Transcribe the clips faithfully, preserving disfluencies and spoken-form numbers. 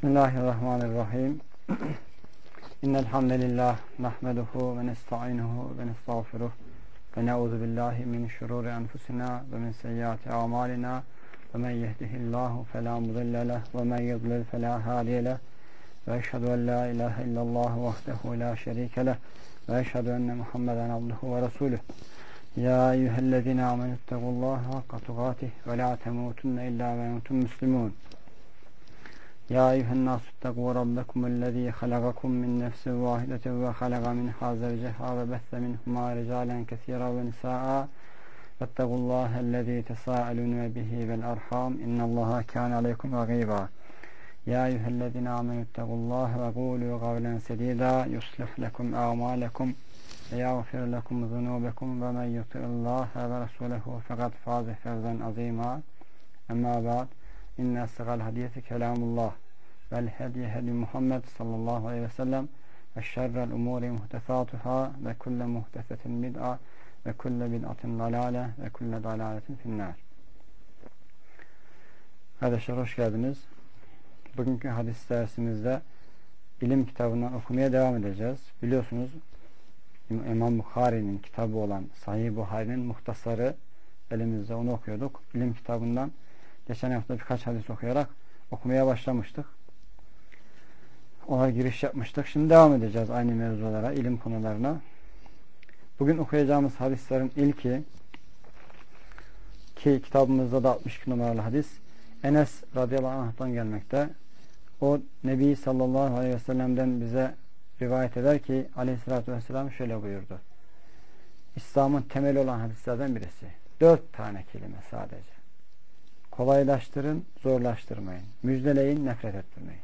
Bismillahirrahmanirrahim. İnnel hamdelellah nahmeduhu ve nestainuhu ve nestağfiruh ve na'udzu billahi min şururi enfusina ve min seyyiati a'malina ve men yehdihillahu fela mudille leh ve men yudlil fela hadiye leh ve eşhedü en la ilahe illallah vahdehu la şerike leh ve eşhedü enne Muhammeden abduhu ve resuluh. Ya eyyühellezine amenüttegullaha hakka tugatih ve la temutunne illa ve entum müslimun. Ya eyyühen nasu ittegu rabbekumellezî halagakum min nefsin vâhidetin ve halaga minhâ zevceha ve besse minhumâ ricâlen kesîran ve nisâ'a vettegullâhellezî tesâelûne bihi vel arhâm innallâha kâne aleykum ragîbâ. Ya eyyühellezîne amenüttegullâhe ve gûlû gavlen sedîdâ yuslih lekum a'mâlekum ve yağfir lekum zunûbekum ve men yuti'illâhe ve rasûlehu fekad fâze fevzen azîmâ. Emmâ ba'd. İnne essegal hadiyeti kelamullah vel hediye hedi Muhammed sallallahu aleyhi ve sellem ve şerrel umuri muhtesatuhâ ve kulle muhtesetin bid'a ve kulle bid'atin dalâle ve kulle dalâletin finnâr. Kardeşler hoş geldiniz. Bugünkü hadis dersimizde ilim kitabından okumaya devam edeceğiz. Biliyorsunuz İmam Bukhari'nin kitabı olan Sahih Buhari'nin muhtasarı elimizde, onu okuyorduk. İlim kitabından geçen hafta birkaç hadis okuyarak okumaya başlamıştık. Ona giriş yapmıştık. Şimdi devam edeceğiz aynı mevzulara, ilim konularına. Bugün okuyacağımız hadislerin ilki, ki kitabımızda da altmış iki numaralı hadis, Enes radıyallahu anh'tan gelmekte. O Nebi sallallahu aleyhi ve sellem'den bize rivayet eder ki aleyhissalatü vesselam şöyle buyurdu. İslam'ın temeli olan hadislerden birisi. Dört tane kelime sadece. Kolaylaştırın, zorlaştırmayın. Müjdeleyin, nefret ettirmeyin.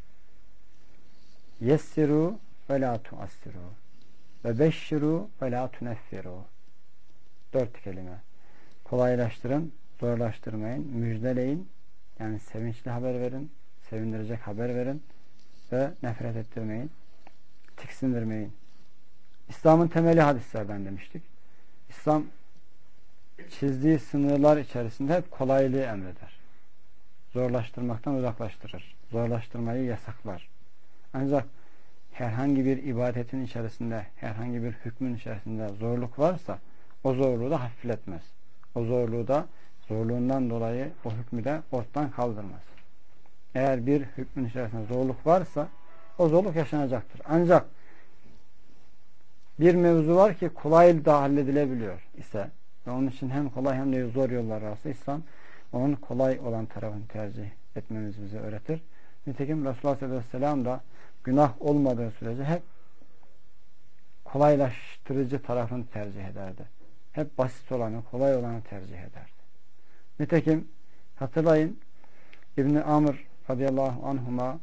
Yessiru ve la tuassiru ve beşşiru ve la tuneffiru. Dört kelime. Kolaylaştırın, zorlaştırmayın. Müjdeleyin, yani sevinçli haber verin, sevindirecek haber verin ve nefret ettirmeyin, tiksindirmeyin. İslam'ın temeli hadislerden demiştik. İslam çizdiği sınırlar içerisinde hep kolaylığı emreder. Zorlaştırmaktan uzaklaştırır. Zorlaştırmayı yasaklar. Ancak herhangi bir ibadetin içerisinde, herhangi bir hükmün içerisinde zorluk varsa o zorluğu da hafifletmez. O zorluğu da zorluğundan dolayı o hükmü de ortadan kaldırmaz. Eğer bir hükmün içerisinde zorluk varsa o zorluk yaşanacaktır. Ancak bir mevzu var ki kolay da halledilebiliyor ise ve onun için hem kolay hem de zor yollar varsa İslam onun kolay olan tarafını tercih etmemizi bize öğretir. Nitekim Resulullah sallallahu aleyhi ve sellem da günah olmadığı sürece hep kolaylaştırıcı tarafını tercih ederdi. Hep basit olanı, kolay olanı tercih ederdi. Nitekim hatırlayın İbn-i Amr radıyallahu anhuma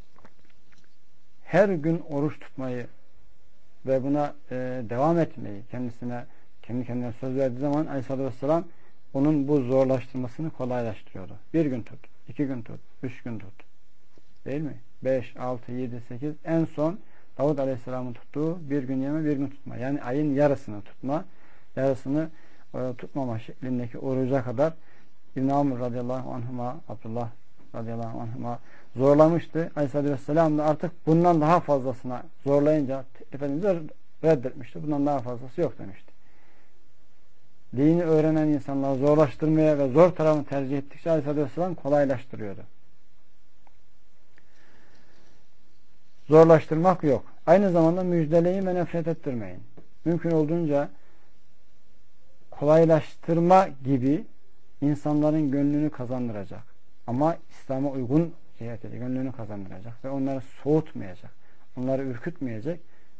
her gün oruç tutmayı ve buna e, devam etmeyi kendisine kendi kendine söz verdiği zaman aleyhissalatü vesselam onun bu zorlaştırmasını kolaylaştırıyordu. Bir gün tut, iki gün tut, üç gün tut. Değil mi? Beş, altı, yedi, sekiz. En son Davud aleyhisselamın tuttuğu bir gün yeme, bir gün tutma. Yani ayın yarısını tutma. Yarısını e, tutmama şeklindeki oruca kadar İbn-i Amr radıyallahu anhuma, Abdullah radıyallahu anhuma zorlamıştı. Aleyhisselatü vesselam da artık bundan daha fazlasına zorlayınca Efendimiz reddetmişti. Bundan daha fazlası yok demişti. Dini öğrenen insanlar zorlaştırmaya ve zor tarafını tercih ettikçe Aleyhisselatü vesselam kolaylaştırıyordu. Zorlaştırmak yok. Aynı zamanda müjdeleyin ve nefret ettirmeyin. Mümkün olduğunca kolaylaştırma gibi insanların gönlünü kazandıracak. Ama İslam'a uygun cihetiyle gönlünü kazandıracak ve onları soğutmayacak. Onları ürkütmeyecek.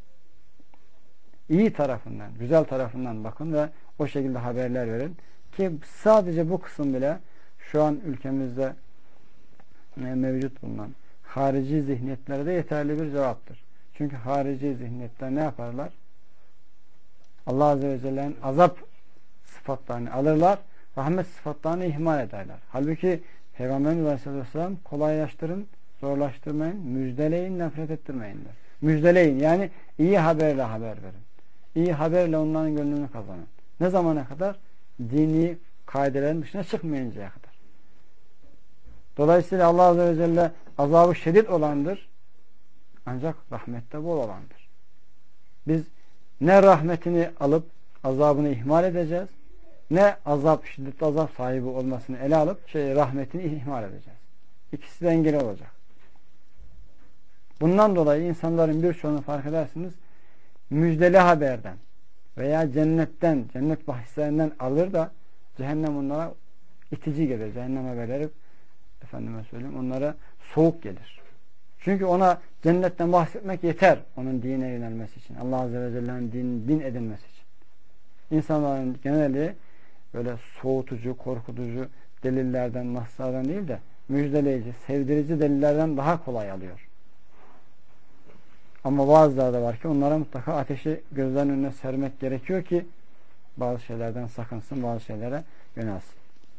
İyi tarafından, güzel tarafından bakın ve o şekilde haberler verin. Ki sadece bu kısım bile şu an ülkemizde mevcut bulunan harici zihniyetlere de yeterli bir cevaptır. Çünkü harici zihniyetler ne yaparlar? Allah Azze ve Celle'nin azap sıfatlarını alırlar, rahmet sıfatlarını ihmal ederler. Halbuki Peygamberimiz Aleyhisselatü Vesselam kolaylaştırın, zorlaştırmayın, müjdeleyin, nefret ettirmeyin der. Müjdeleyin, yani iyi haberle haber verin. İyi haberle onların gönlünü kazanın. Ne zamana kadar? Dini kaidelerin dışına çıkmayıncaya kadar. Dolayısıyla Allah Azze ve Celle azabı şiddet olandır. Ancak rahmette bol olandır. Biz ne rahmetini alıp azabını ihmal edeceğiz, ne azap, şiddetli azap sahibi olmasını ele alıp şey rahmetini ihmal edeceğiz. İkisi de engel olacak. Bundan dolayı insanların birçoğunu fark edersiniz, müjdeli haberden veya cennetten, cennet bahislerinden alır da cehennem onlara itici gelir. Cehennem haberleri efendime söyleyeyim onlara soğuk gelir. Çünkü ona cennetten bahsetmek yeter onun dine yönelmesi için. Allah Azze ve Celle'nin din, din edinmesi için. İnsanların geneli böyle soğutucu, korkutucu delillerden, naslardan değil de müjdeleyici, sevdirici delillerden daha kolay alıyor. Ama bazıları da var ki onlara mutlaka ateşi gözlerinin önüne sermek gerekiyor ki bazı şeylerden sakınsın, bazı şeylere yönelsin.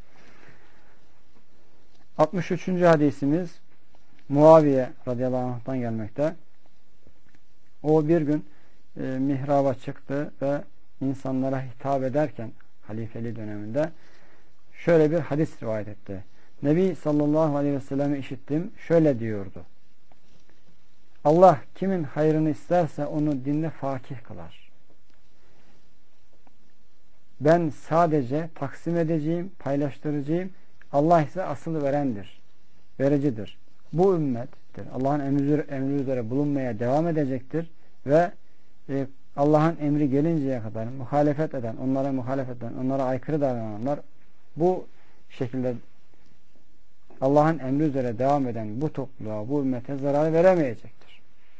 altmış üçüncü hadisimiz Muaviye radıyallahu anh'tan gelmekte. O bir gün e, mihraba çıktı ve insanlara hitap ederken halifeli döneminde şöyle bir hadis rivayet etti. Nebi sallallahu aleyhi ve sellem'i işittim. Şöyle diyordu. Allah kimin hayrını isterse onu dinde fakih kılar. Ben sadece taksim edeceğim, paylaştıracağım. Allah ise asıl verendir, vericidir. Bu ümmettir. Allah'ın emri, emri üzere bulunmaya devam edecektir ve e, Allah'ın emri gelinceye kadar muhalefet eden, onlara muhalefet eden, onlara aykırı davrananlar bu şekilde Allah'ın emri üzere devam eden bu topluluğa, bu ümmete zarar veremeyecektir.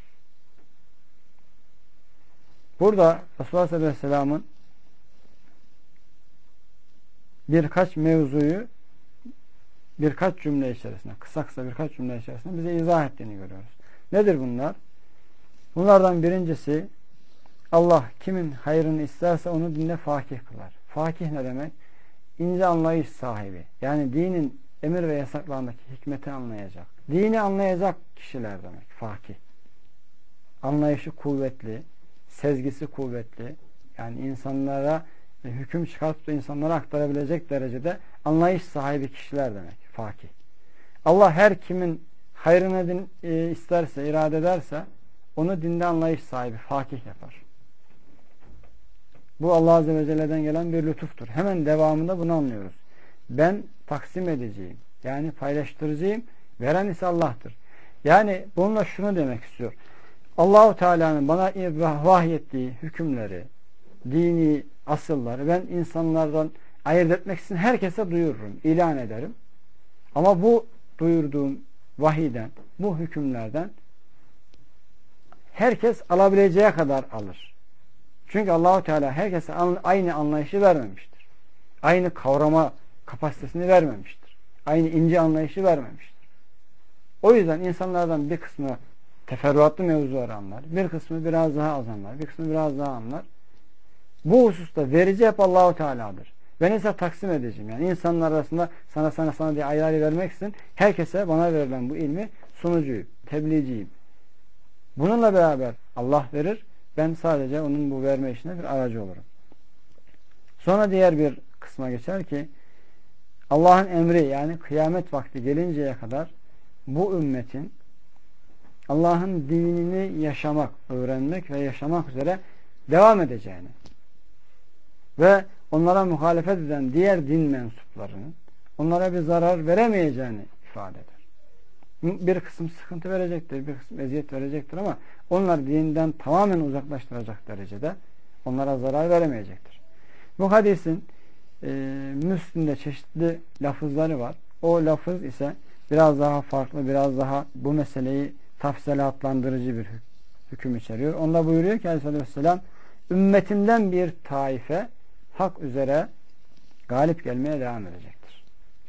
Burada Resulullah sallallahu aleyhi ve sellem'in birkaç mevzuyu birkaç cümle içerisinde, kısa kısa birkaç cümle içerisinde bize izah ettiğini görüyoruz. Nedir bunlar? Bunlardan birincisi Allah kimin hayrını isterse onu dinde fakih kılar. Fakih ne demek? İnce anlayış sahibi. Yani dinin emir ve yasaklarındaki hikmeti anlayacak. Dini anlayacak kişiler demek. Fakih. Anlayışı kuvvetli, sezgisi kuvvetli. Yani insanlara hüküm çıkartıp da insanlara aktarabilecek derecede anlayış sahibi kişiler demek. Fakih. Allah her kimin hayrını din, e, isterse, irade ederse onu dinde anlayış sahibi, fakih yapar. Bu Allah Azze ve Celle'den gelen bir lütuftur. Hemen devamında bunu anlıyoruz. Ben taksim edeceğim. Yani paylaştıracağım. Veren ise Allah'tır. Yani bununla şunu demek istiyor. Allah-u Teala'nın bana vahyettiği hükümleri, dini asılları ben insanlardan ayırt etmek için herkese duyururum, ilan ederim. Ama bu duyurduğum vahiyden, bu hükümlerden herkes alabileceği kadar alır. Çünkü Allah-u Teala herkese aynı anlayışı vermemiştir. Aynı kavrama kapasitesini vermemiştir. Aynı ince anlayışı vermemiştir. O yüzden insanlardan bir kısmı teferruatlı mevzuları anlar, bir kısmı biraz daha az anlar, bir kısmı biraz daha anlar. Bu hususta verici hep Allah-u Teala'dır. Ben ise taksim edeceğim. Yani insanlar arasında sana sana sana diye ayrı ayrı vermek için herkese bana verilen bu ilmi sunucuyum, tebliğciyim. Bununla beraber Allah verir. Ben sadece onun bu verme işine bir aracı olurum. Sonra diğer bir kısma geçer ki Allah'ın emri yani kıyamet vakti gelinceye kadar bu ümmetin Allah'ın dinini yaşamak, öğrenmek ve yaşamak üzere devam edeceğini ve onlara muhalefet eden diğer din mensuplarının onlara bir zarar veremeyeceğini ifade eder. Bir kısım sıkıntı verecektir, bir kısım eziyet verecektir ama onlar dinden tamamen uzaklaştıracak derecede onlara zarar veremeyecektir. Bu hadisin e, Müslim'de çeşitli lafızları var. O lafız ise biraz daha farklı, biraz daha bu meseleyi tafsilatlandırıcı bir hüküm içeriyor. Onda buyuruyor ki Aleyhisselatü Vesselam ümmetimden bir taife hak üzere galip gelmeye devam edecektir.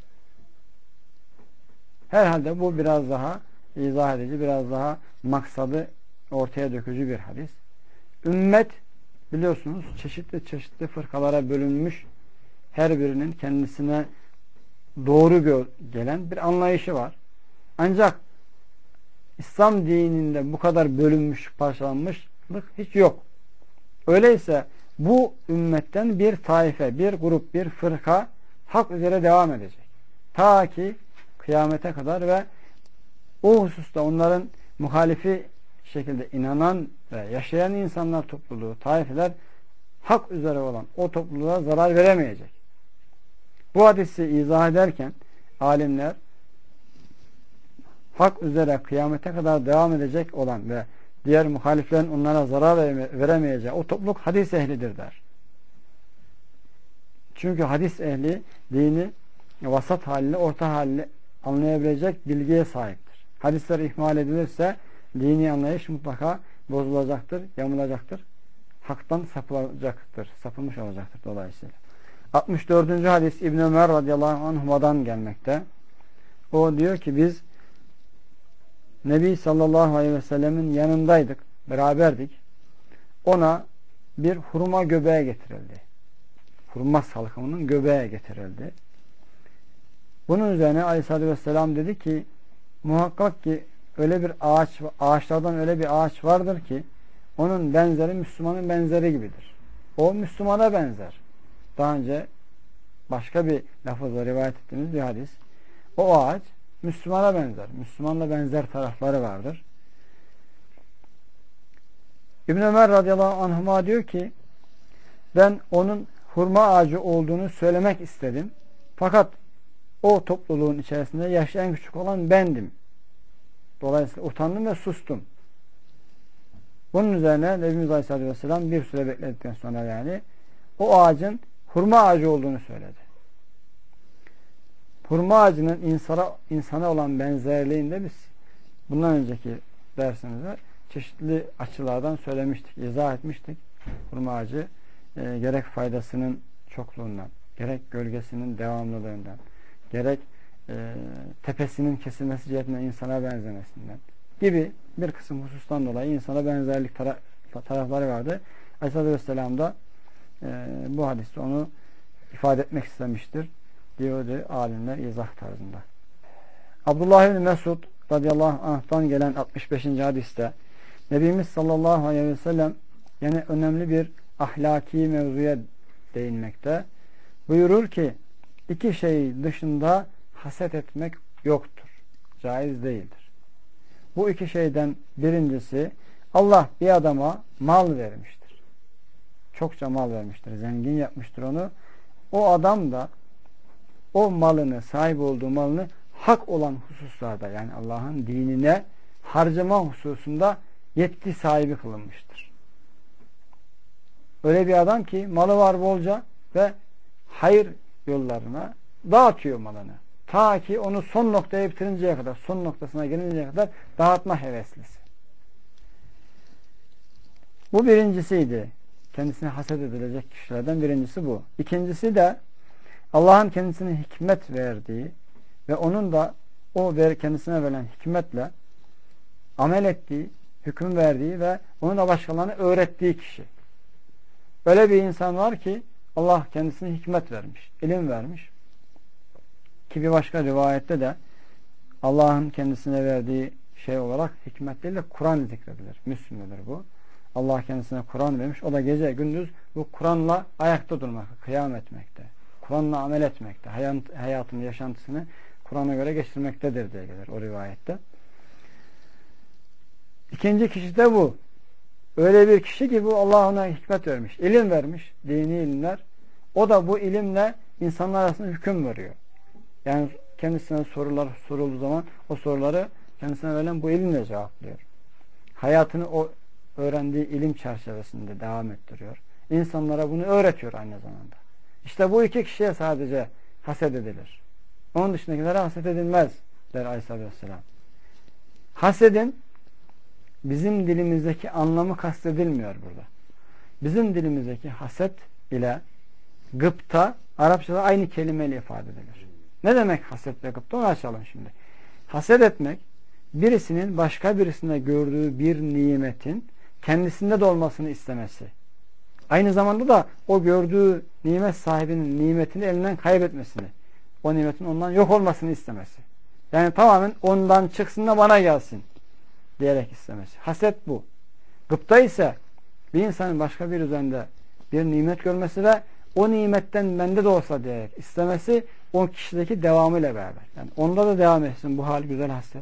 Herhalde bu biraz daha izah edici, biraz daha maksadı ortaya dökücü bir hadis. Ümmet biliyorsunuz çeşitli çeşitli fırkalara bölünmüş, her birinin kendisine doğru gelen bir anlayışı var. Ancak İslam dininde bu kadar bölünmüş, parçalanmışlık hiç yok. Öyleyse bu ümmetten bir taife, bir grup, bir fırka hak üzere devam edecek. Ta ki kıyamete kadar ve o hususta onların muhalifi şekilde inanan ve yaşayan insanlar topluluğu, taifeler hak üzere olan o topluluğa zarar veremeyecek. Bu hadisi izah ederken alimler hak üzere kıyamete kadar devam edecek olan ve diğer muhaliflerin onlara zarar veremeyeceği o topluluk hadis ehlidir der. Çünkü hadis ehli dini vasat halini, orta halini anlayabilecek bilgiye sahiptir. Hadisler ihmal edilirse dini anlayış mutlaka bozulacaktır, yamulacaktır. Haktan sapılacaktır, sapılmış olacaktır dolayısıyla. altmış dördüncü hadis İbn Ömer radıyallahu anhuma'dan gelmekte. O diyor ki biz Nebi sallallahu aleyhi ve sellemin yanındaydık, beraberdik. Ona bir hurma göbeğe getirildi. Hurma salkımının göbeğe getirildi. Bunun üzerine aleyhissalatü vesselam dedi ki muhakkak ki öyle bir ağaç, ağaçlardan öyle bir ağaç vardır ki onun benzeri Müslümanın benzeri gibidir. O Müslümana benzer. Daha önce başka bir lafızla rivayet ettiğimiz bir hadis. O ağaç Müslümana benzer. Müslümanla benzer tarafları vardır. İbn Ömer radıyallahu anhuma diyor ki ben onun hurma ağacı olduğunu söylemek istedim. Fakat o topluluğun içerisinde yaşı en küçük olan bendim. Dolayısıyla utandım ve sustum. Bunun üzerine Nebimiz Aleyhisselatü Vesselam bir süre bekledikten sonra yani o ağacın hurma ağacı olduğunu söyledi. Hurma ağacının insana, insana olan benzerliğinde biz bundan önceki dersimizde çeşitli açılardan söylemiştik, izah etmiştik. Hurma ağacı e, gerek faydasının çokluğundan, gerek gölgesinin devamlılığından, gerek e, tepesinin kesilmesi cihetinden insana benzemesinden gibi bir kısım husustan dolayı insana benzerlik tara tarafları vardı. Aleyhisselatü Vesselam da e, bu hadiste onu ifade etmek istemiştir diyordu alimler izah tarzında. Abdullah ibn Mesud radıyallahu anh'tan gelen altmış beşinci hadiste Nebimiz sallallahu aleyhi ve sellem yine önemli bir ahlaki mevzuya değinmekte. Buyurur ki iki şey dışında haset etmek yoktur. Caiz değildir. Bu iki şeyden birincisi Allah bir adama mal vermiştir. Çokça mal vermiştir. Zengin yapmıştır onu. O adam da o malını, sahip olduğu malını hak olan hususlarda yani Allah'ın dinine harcama hususunda yetki sahibi kılınmıştır. Öyle bir adam ki malı var bolca ve hayır yollarına dağıtıyor malını. Ta ki onu son noktaya bitirinceye kadar, son noktasına gelinceye kadar dağıtma heveslisi. Bu birincisiydi. Kendisine haset edilecek kişilerden birincisi bu. İkincisi de Allah'ın kendisine hikmet verdiği ve onun da o ver, kendisine verilen hikmetle amel ettiği, hüküm verdiği ve onu da başkalarına öğrettiği kişi. Öyle bir insan var ki Allah kendisine hikmet vermiş, ilim vermiş. Ki bir başka rivayette de Allah'ın kendisine verdiği şey olarak hikmet değil de Kur'an zikredilir. Müslüm'dür bu. Allah kendisine Kur'an vermiş. O da gece gündüz bu Kur'an'la ayakta durmak, kıyam etmekte. Kur'an'la amel etmekte. Hayat, hayatını, yaşantısını Kur'an'a göre geçirmektedir diye gelir o rivayette. İkinci kişi de bu. Öyle bir kişi ki bu Allah ona hikmet vermiş. İlim vermiş. Dini ilimler. O da bu ilimle insanlar arasında hüküm veriyor. Yani kendisine sorular sorulduğu zaman o soruları kendisine verilen bu ilimle cevaplıyor. Hayatını o öğrendiği ilim çerçevesinde devam ettiriyor. İnsanlara bunu öğretiyor aynı zamanda. İşte bu iki kişiye sadece haset edilir. Onun dışındakilere haset edilmez der Aleyhisselatü Vesselam. Hasedin bizim dilimizdeki anlamı kastedilmiyor burada. Bizim dilimizdeki haset ile gıpta Arapçada aynı kelimeyle ifade edilir. Ne demek haset ve gıpta? Onu açalım şimdi. Haset etmek birisinin başka birisinde gördüğü bir nimetin kendisinde de olmasını istemesi. Aynı zamanda da o gördüğü nimet sahibinin nimetini elinden kaybetmesini, o nimetin ondan yok olmasını istemesi. Yani tamamen ondan çıksın da bana gelsin diyerek istemesi. Haset bu. Gıpta ise bir insanın başka bir üzerinde bir nimet görmesi ve o nimetten bende de olsa diyerek istemesi o kişideki devamıyla beraber. Yani onda da devam etsin bu hal güzel hasret.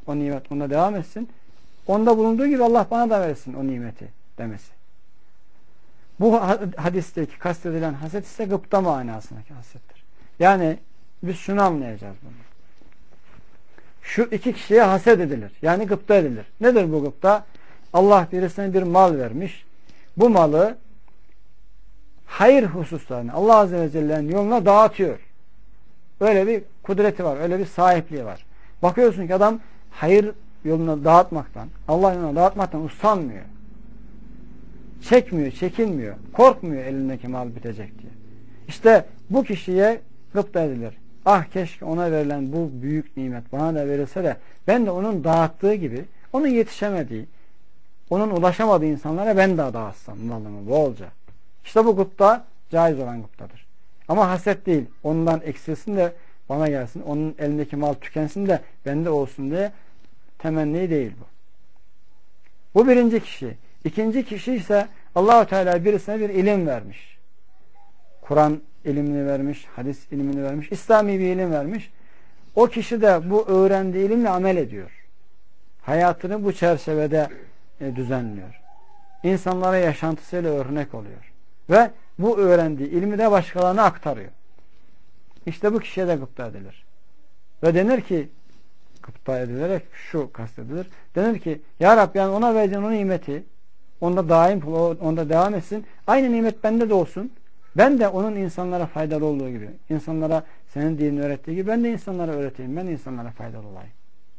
o nimet onda devam etsin. Onda bulunduğu gibi Allah bana da versin o nimeti demesi. Bu hadisteki kastedilen haset ise gıpta manasındaki hasettir. Yani biz şunu anlayacağız bunu. Şu iki kişiye haset edilir. Yani gıpta edilir. Nedir bu gıpta? Allah birisine bir mal vermiş. Bu malı hayır hususlarını Allah Azze ve Celle'nin yoluna dağıtıyor. Öyle bir kudreti var. Öyle bir sahipliği var. Bakıyorsun ki adam hayır yoluna dağıtmaktan, Allah yoluna dağıtmaktan usanmıyor. Çekmiyor, çekinmiyor. Korkmuyor elindeki mal bitecek diye. İşte bu kişiye gıpta edilir. Ah keşke ona verilen bu büyük nimet bana da verilse de ben de onun dağıttığı gibi onun yetişemediği, onun ulaşamadığı insanlara ben de dağıtsam malımı bolca. İşte bu gıpta caiz olan gıptadır. Ama haset değil. Ondan eksilsin de bana gelsin. Onun elindeki mal tükensin de bende olsun diye temenni değil bu. Bu birinci kişi. İkinci kişi ise Allah-u Teala birisine bir ilim vermiş. Kur'an ilimini vermiş, hadis ilimini vermiş, İslami bir ilim vermiş. O kişi de bu öğrendiği ilimle amel ediyor. Hayatını bu çerçevede e, düzenliyor. İnsanlara yaşantısıyla örnek oluyor. Ve bu öğrendiği ilmi de başkalarına aktarıyor. İşte bu kişiye de gıpta edilir. Ve denir ki, gıpta edilerek şu kastedilir. Denir ki, Ya Rabbi yani ona vereceğin o nimeti, onda daim, onda devam etsin. Aynı nimet bende de olsun. Ben de onun insanlara faydalı olduğu gibi, insanlara senin dinini öğrettiği gibi ben de insanlara öğreteyim. Ben de insanlara faydalı olayım.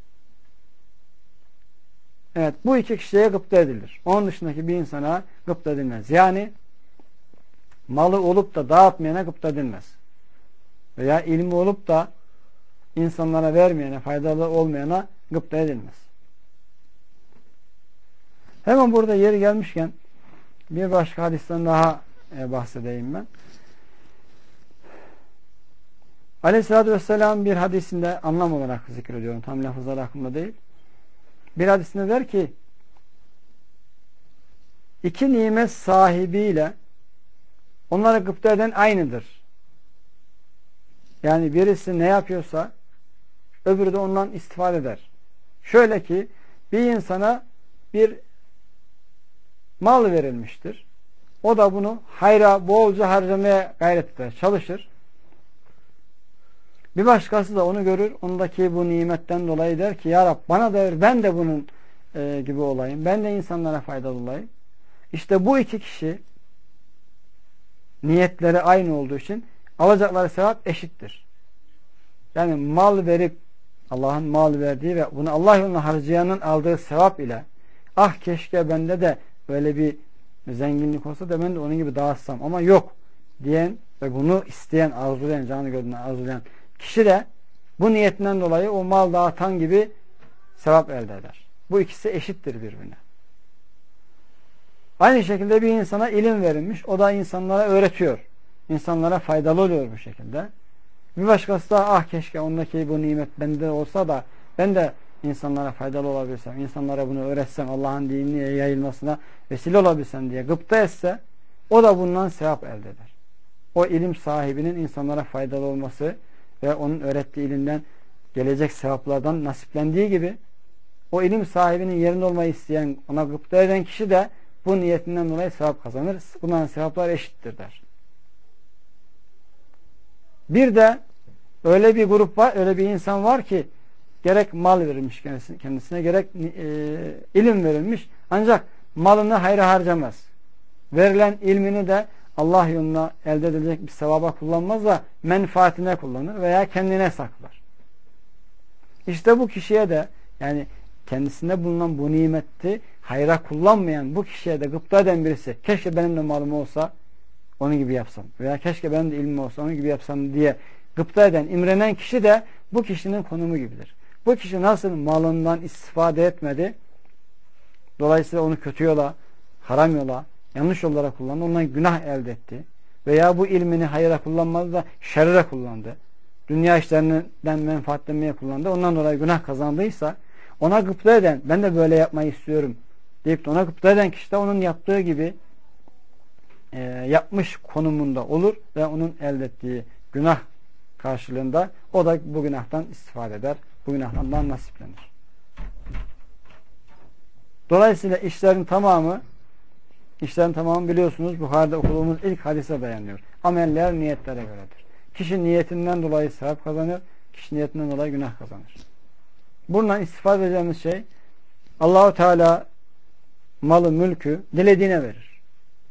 Evet, bu iki kişiye gıpta edilir. Onun dışındaki bir insana gıpta edilmez. Yani malı olup da dağıtmayana gıpta edilmez. Veya ilmi olup da insanlara vermeyene, faydalı olmayana gıpta edilmez. Hemen burada yeri gelmişken bir başka hadisten daha e, bahsedeyim ben. Aleyhisselatü Vesselam bir hadisinde anlam olarak zikrediyorum. Tam lafızlar aklımda değil. Bir hadisinde der ki iki nimet sahibiyle onlara gıpta eden aynıdır. Yani birisi ne yapıyorsa öbürü de ondan istifade eder. Şöyle ki bir insana bir mal verilmiştir. O da bunu hayra bolca harcamaya gayret eder, çalışır. Bir başkası da onu görür, ondaki bu nimetten dolayı der ki Ya Rab bana da ver, ben de bunun e, gibi olayım. Ben de insanlara faydalı olayım. İşte bu iki kişi niyetleri aynı olduğu için alacakları sevap eşittir. Yani mal verip Allah'ın mal verdiği ve bunu Allah yoluna harcayanın aldığı sevap ile ah keşke bende de böyle bir zenginlik olsa da ben de onun gibi dağıtsam ama yok diyen ve bunu isteyen, arzulayan, canı gönlüne arzulayan kişi de bu niyetinden dolayı o mal dağıtan gibi sevap elde eder. Bu ikisi eşittir birbirine. Aynı şekilde bir insana ilim verilmiş. O da insanlara öğretiyor. İnsanlara faydalı oluyor bu şekilde. Bir başkası da ah keşke ondaki bu nimet bende olsa da ben de insanlara faydalı olabilsem, insanlara bunu öğretsem, Allah'ın dinine yayılmasına vesile olabilsem diye gıpta etse o da bundan sevap elde eder. O ilim sahibinin insanlara faydalı olması ve onun öğrettiği ilimden gelecek sevaplardan nasiplendiği gibi o ilim sahibinin yerinde olmayı isteyen, ona gıpta eden kişi de bu niyetinden dolayı sevap kazanır. Bunların sevaplar eşittir der. Bir de öyle bir grup var, öyle bir insan var ki gerek mal verilmiş kendisine, kendisine gerek e, ilim verilmiş ancak malını hayra harcamaz. Verilen ilmini de Allah yoluna elde edilecek bir sevaba kullanmaz da menfaatine kullanır veya kendine saklar. İşte bu kişiye de yani kendisinde bulunan bu nimeti hayra kullanmayan bu kişiye de gıpta eden birisi keşke benim de malım olsa onun gibi yapsam veya keşke benim de ilmim olsa onun gibi yapsam diye gıpta eden, imrenen kişi de bu kişinin konumu gibidir. Bu kişi nasıl malından istifade etmedi, dolayısıyla onu kötü yola, haram yola, yanlış yollara kullandı, ondan günah elde etti. Veya bu ilmini hayra kullanmadı da şerre kullandı. Dünya işlerinden menfaatlenmeye kullandı. Ondan dolayı günah kazandıysa ona gıpta eden, ben de böyle yapmayı istiyorum deyip de ona gıpta eden kişi de onun yaptığı gibi e, yapmış konumunda olur ve onun elde ettiği günah karşılığında o da bu günahtan istifade eder. Bu günahlardan nasiplenir. Dolayısıyla işlerin tamamı işlerin tamamı biliyorsunuz Buhari'de okuduğumuz ilk hadise dayanıyor. Ameller niyetlere göredir. Kişi niyetinden dolayı sevap kazanır. Kişi niyetinden dolayı günah kazanır. Bundan istifade edeceğimiz şey Allah-u Teala malı, mülkü dilediğine verir.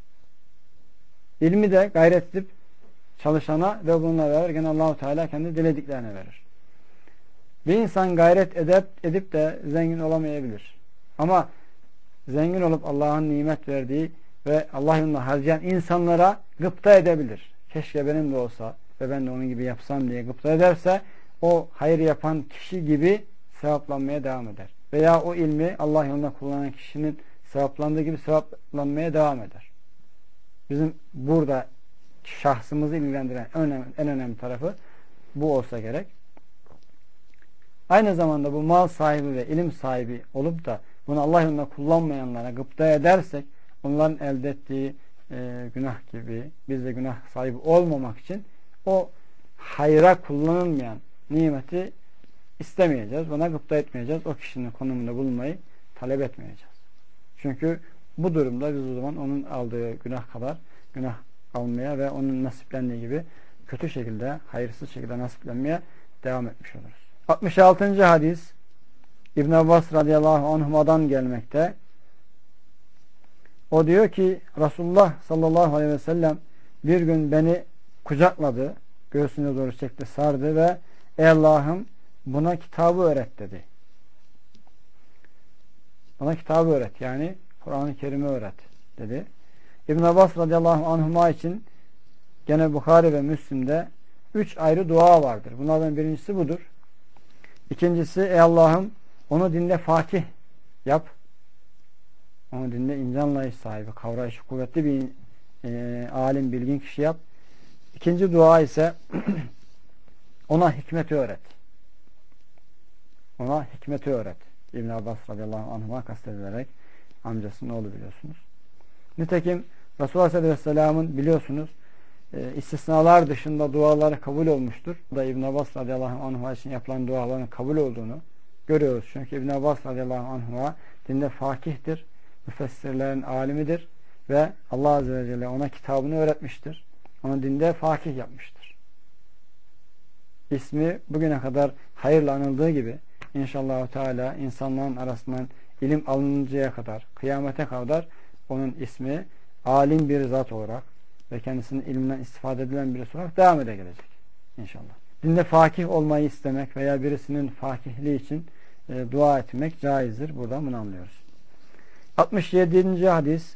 İlmi de gayret edip çalışana ve bununla verir. Gene Allah-u Teala kendi dilediklerine verir. Bir insan gayret edip, edip de zengin olamayabilir. Ama zengin olup Allah'ın nimet verdiği ve Allah yolunda harcayan insanlara gıpta edebilir. Keşke benim de olsa ve ben de onun gibi yapsam diye gıpta ederse o hayır yapan kişi gibi sevaplanmaya devam eder. Veya o ilmi Allah yolunda kullanan kişinin sevaplandığı gibi sevaplanmaya devam eder. Bizim burada şahsımızı ilgilendiren en önemli, en önemli tarafı bu olsa gerek. Aynı zamanda bu mal sahibi ve ilim sahibi olup da bunu Allah yolunda kullanmayanlara gıpta edersek onların elde ettiği e, günah gibi biz de günah sahibi olmamak için o hayra kullanılmayan nimeti istemeyeceğiz. Buna gıpta etmeyeceğiz. O kişinin konumunda bulunmayı talep etmeyeceğiz. Çünkü bu durumda biz o zaman onun aldığı günah kadar günah almaya ve onun nasiplendiği gibi kötü şekilde, hayırsız şekilde nasiplenmeye devam etmiş oluruz. altmış altıncı hadis İbn Abbas radıyallahu anhuma'dan gelmekte. O diyor ki Resulullah sallallahu aleyhi ve sellem bir gün beni kucakladı, göğsüne doğru çekti, sardı ve ey Allah'ım buna kitabı öğret dedi. Bana kitabı öğret, yani Kur'an-ı Kerim'i öğret dedi. İbn Abbas radıyallahu anhuma için gene Bukhari ve Müslim'de üç ayrı dua vardır. Bunlardan birincisi budur. İkincisi ey Allah'ım onu dinde fakih yap. Onu dinde ince anlayış sahibi, kavrayışı kuvvetli bir e, alim, bilgin kişi yap. İkinci dua ise ona hikmeti öğret. Ona hikmeti öğret. İbn Abbas radıyallahu anh'a kastedilerek amcasının oğlu biliyorsunuz. Nitekim Resulullah sallallahu aleyhi ve sellem'in biliyorsunuz e, istisnalar dışında duaları kabul olmuştur. Bu da İbn Abbas radıyallahu anh'a için yapılan duaların kabul olduğunu görüyoruz. Çünkü İbn Abbas radıyallahu anh'a dinde fakihtir, müfessirlerin alimidir ve Allah azze ve celle ona kitabını öğretmiştir. Onu dinde fakih yapmıştır. İsmi bugüne kadar hayırla anıldığı gibi İnşallah Teala insanların arasından ilim alınıncaya kadar, kıyamete kadar onun ismi alim bir zat olarak ve kendisinin ilminden istifade edilen birisi olarak devam ede gelecek. İnşallah. Dinde fakih olmayı istemek veya birisinin fakihliği için e, dua etmek caizdir. Buradan bunu anlıyoruz. altmış yedinci hadis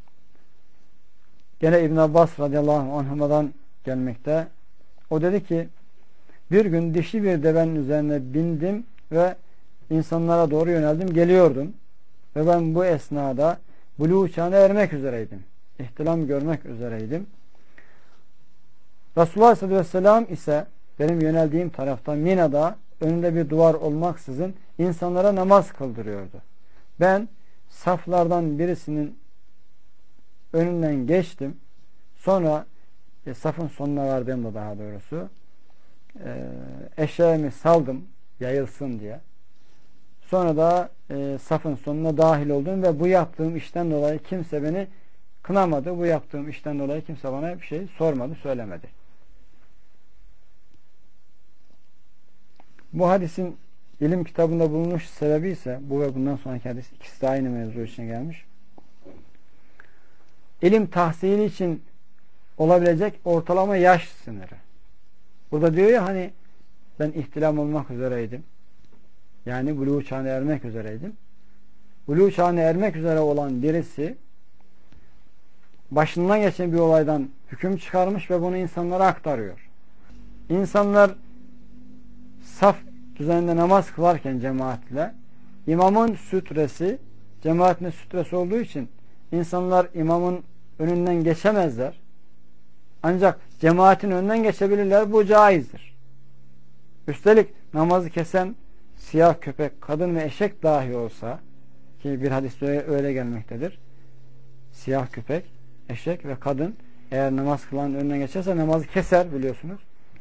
gene İbn Abbas radıyallahu anhuma'dan gelmekte. O dedi ki bir gün dişi bir devenin üzerine bindim ve insanlara doğru yöneldim, geliyordum. Ve ben bu esnada buluğ çağına ermek üzereydim. İhtilam görmek üzereydim. Resulullah sallallahu aleyhi ve sellem ise benim yöneldiğim tarafta Mina'da önünde bir duvar olmaksızın insanlara namaz kıldırıyordu. Ben saflardan birisinin önünden geçtim. Sonra e, safın sonuna vardığımda daha doğrusu e, eşeğimi saldım yayılsın diye. Sonra da e, safın sonuna dahil oldum ve bu yaptığım işten dolayı kimse beni kınamadı. Bu yaptığım işten dolayı kimse bana bir şey sormadı, söylemedi. Bu hadisin ilim kitabında bulunmuş sebebi ise bu ve bundan sonraki hadis ikisi de aynı mevzu için gelmiş. İlim tahsili için olabilecek ortalama yaş sınırı. Burada diyor ya hani ben ihtilam olmak üzereydim. Yani buluğ çağına ermek üzereydim. Buluğ çağına ermek üzere olan birisi başından geçen bir olaydan hüküm çıkarmış ve bunu insanlara aktarıyor. İnsanlar saf düzeninde namaz kılarken cemaatle imamın sütresi cemaatin sütresi olduğu için insanlar imamın önünden geçemezler. Ancak cemaatin önünden geçebilirler. Bu caizdir. Üstelik namazı kesen siyah köpek, kadın ve eşek dahi olsa ki bir hadiste öyle gelmektedir. Siyah köpek, eşek ve kadın eğer namaz kılanın önünden geçerse namazı keser biliyorsunuz.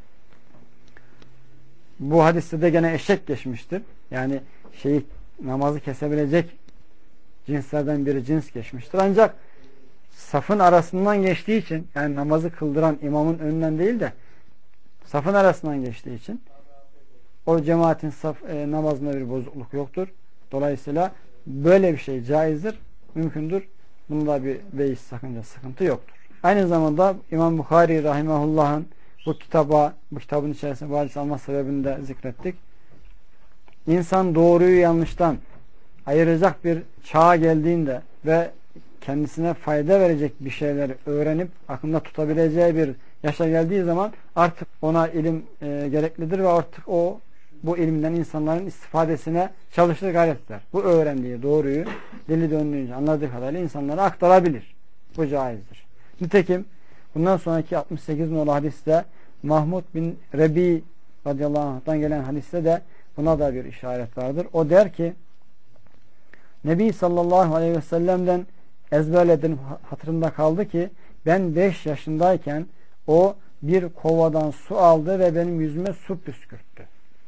Bu hadiste de gene eşek geçmiştir. Yani şeyi namazı kesebilecek cinslerden biri cins geçmiştir. Ancak safın arasından geçtiği için, yani namazı kıldıran imamın önünden değil de safın arasından geçtiği için o cemaatin saf, e, namazında bir bozukluk yoktur. Dolayısıyla böyle bir şey caizdir, mümkündür. Bunda bir beis, sakınca, sıkıntı yoktur. Aynı zamanda İmam Bukhari rahimahullah'ın bu kitaba, bu kitabın içerisinde bu hadis alma sebebini de zikrettik. İnsan doğruyu yanlıştan ayıracak bir çağa geldiğinde ve kendisine fayda verecek bir şeyleri öğrenip aklında tutabileceği bir yaşa geldiği zaman artık ona ilim e, gereklidir ve artık o bu ilimden insanların istifadesine çalışır, gayret eder. Bu öğrendiği doğruyu dili döndüğünce anladığı kadarıyla insanlara aktarabilir. Bu caizdir. Nitekim bundan sonraki altmış sekiz numaralı hadiste Mahmud bin Rebi radıyallahu anh'tan gelen hadiste de buna da bir işaret vardır. O der ki Nebi sallallahu aleyhi ve sellem'den ezberledim, hatırımda kaldı ki ben beş yaşındayken o bir kovadan su aldı ve benim yüzüme su püskürttü.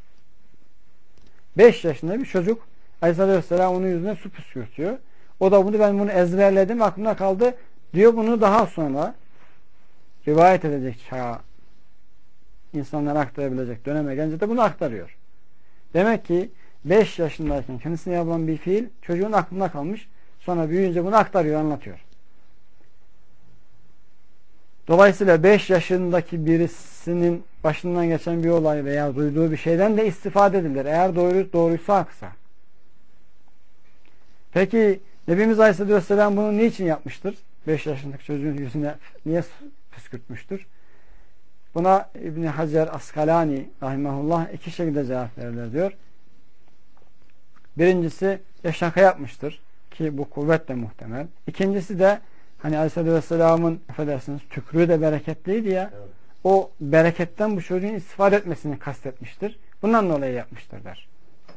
beş yaşında bir çocuk Aleyhisselatü Vesselam onun yüzüne su püskürtüyor. O da bunu ben bunu ezberledim, aklımda kaldı diyor. Bunu daha sonra rivayet edecek çağa, insanlara aktarabilecek döneme gelince de bunu aktarıyor. Demek ki beş yaşındayken kendisine yapılan bir fiil çocuğun aklında kalmış. Sonra büyüyünce bunu aktarıyor, anlatıyor. Dolayısıyla beş yaşındaki birisinin başından geçen bir olay veya duyduğu bir şeyden de istifade edilir. Eğer doğru, doğruysa aksa. Peki Nebimiz Aleyhisselatü Vesselam bunu niçin yapmıştır? beş yaşındaki çocuğun yüzüne niye püskürtmüş? Buna İbn-i Hacer Askalani rahimahullah iki şekilde cevap verirler diyor. Birincisi ya şaka yapmıştır ki bu kuvvetle muhtemel. İkincisi de hani Aleyhisselatü Vesselam'ın affedersiniz tükrüğü de bereketliydi ya, evet. O bereketten bu çocuğun istifade etmesini kastetmiştir. Bundan dolayı yapmıştır der.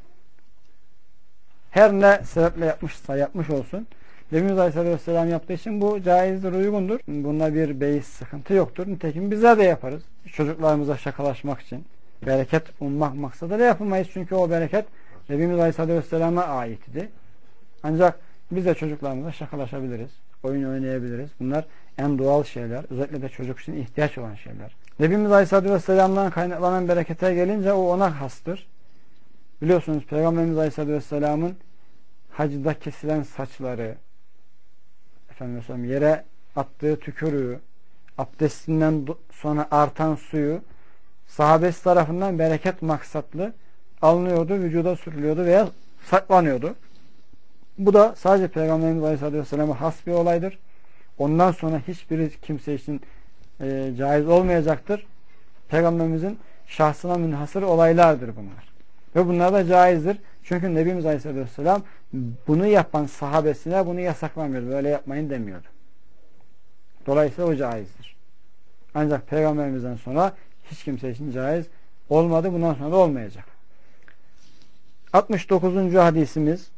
Her ne sebeple yapmışsa yapmış olsun. Nebimiz Aleyhisselatü Vesselam yaptığı için bu caizdir, uygundur. Bunda bir beis, sıkıntı yoktur. Nitekim bizler de yaparız. Çocuklarımıza şakalaşmak için. Bereket ummak maksadıyla yapılmayız. Çünkü o bereket Nebimiz Aleyhisselatü Vesselam'a ait idi. Ancak biz de çocuklarımıza şakalaşabiliriz. Oyun oynayabiliriz. Bunlar en doğal şeyler. Özellikle de çocuk için ihtiyaç olan şeyler. Nebimiz Aleyhisselatü Vesselam'dan kaynaklanan berekete gelince o ona hastır. Biliyorsunuz Peygamberimiz Aleyhisselatü Vesselam'ın hacda kesilen saçları, efendim mesela yere attığı tükürüğü, abdestinden sonra artan suyu sahabesi tarafından bereket maksatlı alınıyordu, vücuda sürülüyordu veya saklanıyordu. Bu da sadece Peygamberimiz Aleyhisselatü Vesselam'a has bir olaydır. Ondan sonra hiçbir kimse için e, caiz olmayacaktır. Peygamberimizin şahsına münhasır olaylardır bunlar. Ve bunlar da caizdir. Çünkü Nebimiz Aleyhisselatü Vesselam bunu yapan sahabesine bunu yasaklamıyordu. Böyle yapmayın demiyordu. Dolayısıyla o caizdir. Ancak Peygamberimizden sonra hiç kimse için caiz olmadı. Bundan sonra da olmayacak. altmış dokuzuncu hadisimiz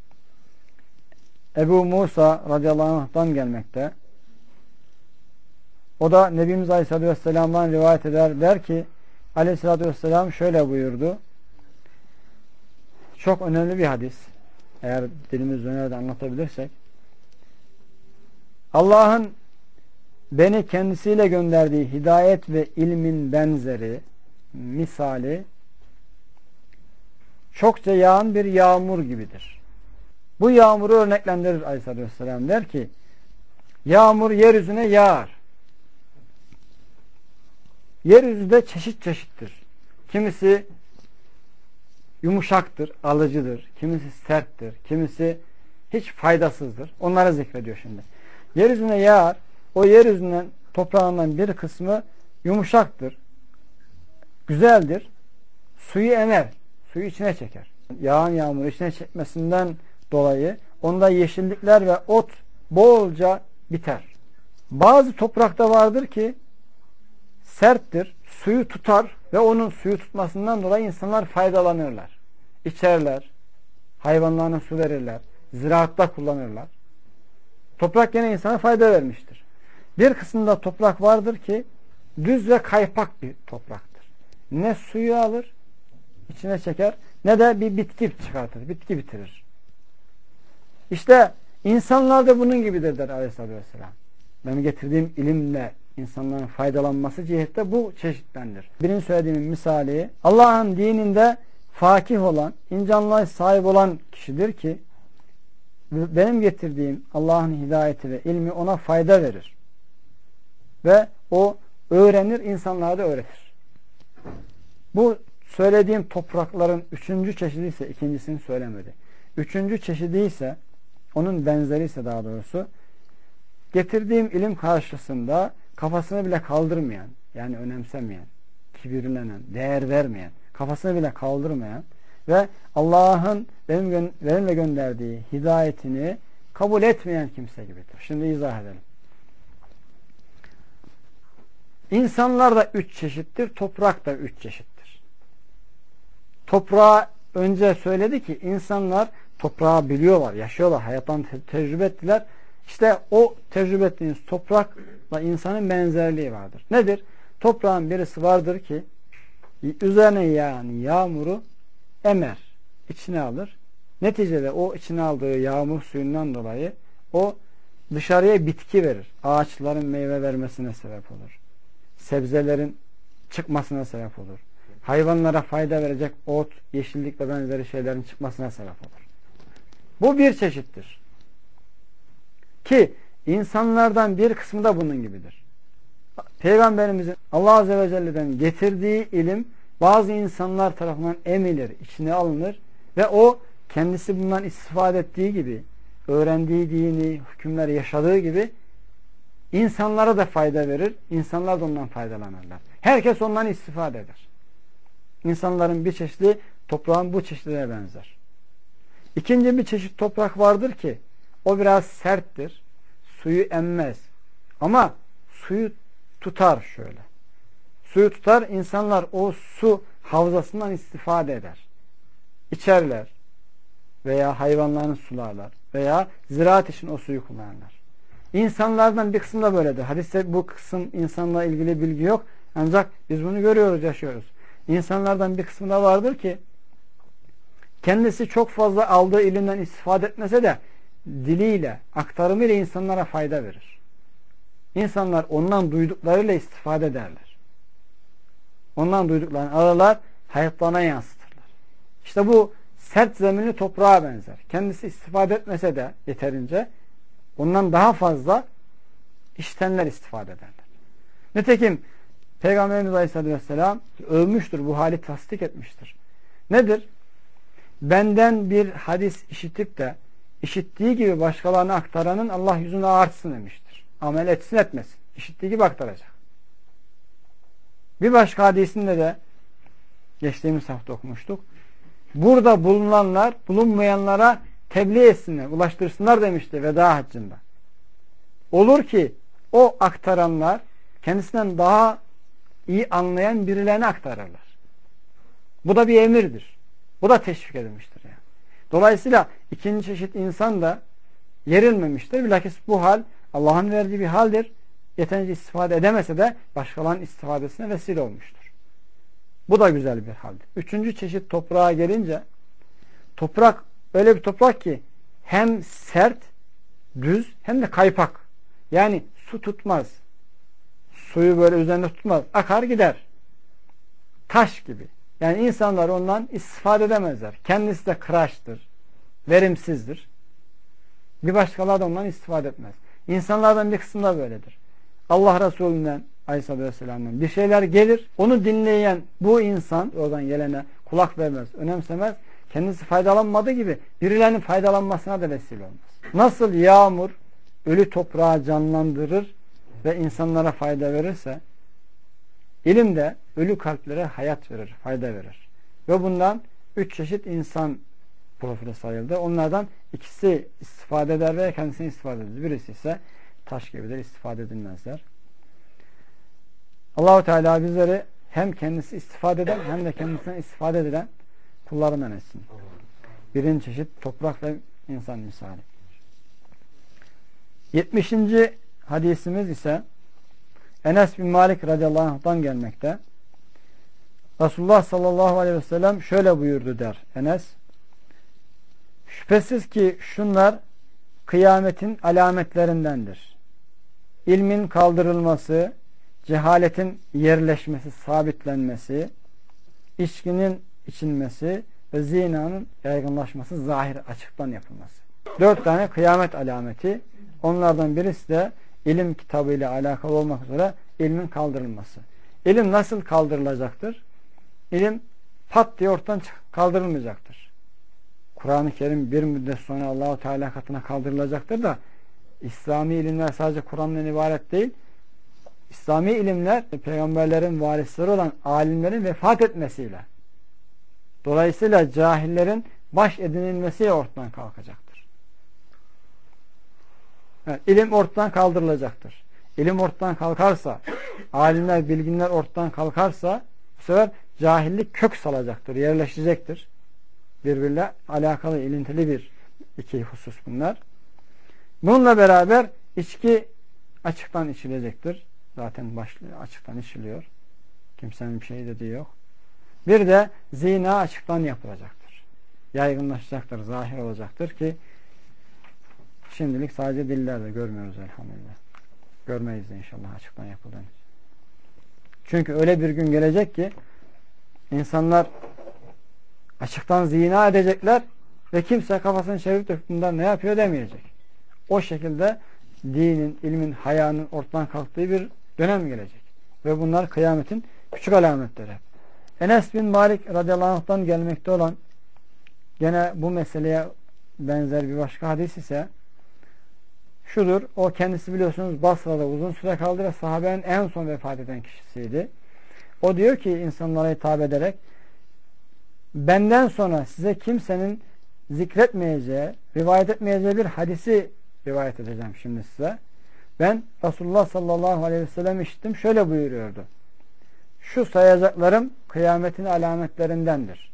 Ebu Musa radıyallahu anh'tan gelmekte. O da Nebimiz Aleyhisselatü Vesselam'dan rivayet eder. Der ki Aleyhisselatü Vesselam şöyle buyurdu. Çok önemli bir hadis. Eğer dilimiz döner de anlatabilirsek. Allah'ın beni kendisiyle gönderdiği hidayet ve ilmin benzeri, misali çokça yağan bir yağmur gibidir. Bu yağmuru örneklendirir Aleyhisselatü Vesselam. Der ki yağmur yeryüzüne yağar. Yeryüzü de çeşit çeşittir. Kimisi yumuşaktır, alıcıdır. Kimisi serttir. Kimisi hiç faydasızdır. Onları zikrediyor şimdi. Yeryüzüne yağar. O yeryüzünden toprağından bir kısmı yumuşaktır. Güzeldir. Suyu emer. Suyu içine çeker. Yağan yağmuru içine çekmesinden dolayı onda yeşillikler ve ot bolca biter. Bazı toprakta vardır ki serttir, suyu tutar ve onun suyu tutmasından dolayı insanlar faydalanırlar. İçerler, hayvanlarına su verirler, ziraatta kullanırlar. Toprak gene insana fayda vermiştir. Bir kısımda toprak vardır ki düz ve kaypak bir topraktır. Ne suyu alır, içine çeker, ne de bir bitki çıkartır, bitki bitirir. İşte insanlar da bunun gibidir der Aleyhisselatü Vesselam. Benim getirdiğim ilimle insanların faydalanması cihette bu çeşitlendir. Birinci söylediğimin misali, Allah'ın dininde fakih olan, ince anlayış sahibi olan kişidir ki benim getirdiğim Allah'ın hidayeti ve ilmi ona fayda verir. Ve o öğrenir, insanlara da öğretir. Bu söylediğim toprakların üçüncü çeşidi ise, ikincisini söylemedi. Üçüncü çeşidi ise, onun benzeri ise daha doğrusu, getirdiğim ilim karşısında kafasını bile kaldırmayan, yani önemsemeyen, kibirlenen, değer vermeyen, kafasını bile kaldırmayan ve Allah'ın benim benimle gönderdiği hidayetini kabul etmeyen kimse gibidir. Şimdi izah edelim. İnsanlar da üç çeşittir, toprak da üç çeşittir. Toprağı önce söyledi ki insanlar toprağı biliyorlar, yaşıyorlar, hayattan te tecrübe ettiler. İşte o tecrübe ettiğiniz toprakla insanın benzerliği vardır. Nedir? Toprağın birisi vardır ki üzerine yağan yağmuru emer, içine alır. Neticede o içine aldığı yağmur suyundan dolayı o dışarıya bitki verir. Ağaçların meyve vermesine sebep olur. Sebzelerin çıkmasına sebep olur. Hayvanlara fayda verecek ot, yeşillik ve benzeri şeylerin çıkmasına sebep olur. Bu bir çeşittir. Ki insanlardan bir kısmı da bunun gibidir. Peygamberimizin Allah Azze ve Celle'den getirdiği ilim bazı insanlar tarafından emilir, içine alınır ve o kendisi bundan istifade ettiği gibi, öğrendiği dini, hükümleri yaşadığı gibi insanlara da fayda verir, insanlar da ondan faydalanırlar. Herkes ondan istifade eder. İnsanların bir çeşidi toprağın bu çeşidine benzer. İkinci bir çeşit toprak vardır ki o biraz serttir, suyu emmez ama suyu tutar şöyle. Suyu tutar, insanlar o su havzasından istifade eder. İçerler veya hayvanlarını sularlar veya ziraat için o suyu kullanırlar. İnsanlardan bir kısım da böyledir. Hadiste bu kısım insanla ilgili bilgi yok. Ancak biz bunu görüyoruz, yaşıyoruz. İnsanlardan bir kısmı da vardır ki kendisi çok fazla aldığı ilimden istifade etmese de diliyle, aktarımıyla insanlara fayda verir. İnsanlar ondan duyduklarıyla istifade ederler. Ondan duyduklarını alırlar, hayatlarına yansıtırlar. İşte bu sert zeminli toprağa benzer. Kendisi istifade etmese de yeterince ondan daha fazla iştenler istifade ederler. Nitekim Peygamberimiz Aleyhisselatü Vesselam övmüştür, bu hali tasdik etmiştir. Nedir? Benden bir hadis işitip de işittiği gibi başkalarına aktaranın Allah yüzünü ağartsın demiştir. Amel etsin etmesin. İşittiği gibi aktaracak. Bir başka hadisinde de geçtiğimiz hafta okumuştuk. Burada bulunanlar bulunmayanlara tebliğ etsinler, ulaştırsınlar demişti veda haccında. Olur ki o aktaranlar kendisinden daha iyi anlayan birilerine aktarırlar. Bu da bir emirdir. Bu da teşvik edilmiştir yani. Dolayısıyla ikinci çeşit insan da yerilmemiştir. Bilakis bu hal Allah'ın verdiği bir haldir. Yeterince istifade edemese de başkalarının istifadesine vesile olmuştur. Bu da güzel bir haldir. Üçüncü çeşit toprağa gelince toprak öyle bir toprak ki hem sert, düz hem de kaypak. Yani su tutmaz. Suyu böyle üzerinde tutmaz. Akar gider. Taş gibi. Yani insanlar ondan istifade edemezler. Kendisi de kıraçtır. Verimsizdir. Bir başkaları da ondan istifade etmez. İnsanlardan bir kısmı da böyledir. Allah Resulü'nden Aleyhisselatü Vesselam'dan bir şeyler gelir. Onu dinleyen bu insan oradan gelene kulak vermez, önemsemez. Kendisi faydalanmadığı gibi birilerinin faydalanmasına da vesile olmaz. Nasıl yağmur ölü toprağı canlandırır ve insanlara fayda verirse, ilim de ölü kalplere hayat verir, fayda verir. Ve bundan üç çeşit insan profili sayıldı. Onlardan ikisi istifade eder veya kendisine istifade eder. Birisi ise taş gibidir, istifade edilmezler. Allah-u Teala bizleri hem kendisi istifade eden hem de kendisinden istifade edilen kullarından etsin. Birinci çeşit toprak ve insan misali. yetmişinci hadisimiz ise Enes bin Malik radıyallahu anh'tan gelmekte. Resulullah sallallahu aleyhi ve sellem şöyle buyurdu der Enes. Şüphesiz ki şunlar kıyametin alametlerindendir. İlmin kaldırılması, cehaletin yerleşmesi, sabitlenmesi, içkinin içilmesi ve zinanın yaygınlaşması, zahir açıktan yapılması. Dört tane kıyamet alameti. Onlardan birisi de ilim kitabıyla alakalı olmak üzere ilmin kaldırılması. İlim nasıl kaldırılacaktır? İlim pat diye ortadan kaldırılmayacaktır. Kur'an-ı Kerim bir müddet sonra Allah-u Teala katına kaldırılacaktır da İslami ilimler sadece Kur'an'dan ibaret değil. İslami ilimler peygamberlerin varisleri olan alimlerin vefat etmesiyle, dolayısıyla cahillerin baş edinilmesiyle ortadan kalkacaktır. Evet, ilim ortadan kaldırılacaktır. İlim ortadan kalkarsa, alimler, bilginler ortadan kalkarsa bu sefer cahillik kök salacaktır, yerleşecektir. Birbiriyle alakalı, ilintili bir iki husus bunlar. Bununla beraber içki açıktan içilecektir. Zaten başlıyor, açıktan içiliyor. Kimsenin bir şey dediği yok. Bir de zina açıktan yapılacaktır. Yaygınlaşacaktır, zahir olacaktır ki şimdilik sadece dillerde görmüyoruz elhamdülillah. Görmeyiz de inşallah açıktan yapıldığını. Çünkü öyle bir gün gelecek ki insanlar açıktan zina edecekler ve kimse kafasını çevirip de bundan ne yapıyor demeyecek. O şekilde dinin, ilmin, hayanın ortadan kalktığı bir dönem gelecek. Ve bunlar kıyametin küçük alametleri. Enes bin Malik radıyallahu anh'tan gelmekte olan gene bu meseleye benzer bir başka hadis ise şudur. O kendisi biliyorsunuz Basra'da uzun süre kaldı ve sahabenin en son vefat eden kişisiydi. O diyor ki insanlara hitap ederek benden sonra size kimsenin zikretmeyeceği, rivayet etmeyeceği bir hadisi rivayet edeceğim şimdi size. Ben Resulullah sallallahu aleyhi ve sellem işittim. Şöyle buyuruyordu. Şu sayacaklarım kıyametin alametlerindendir.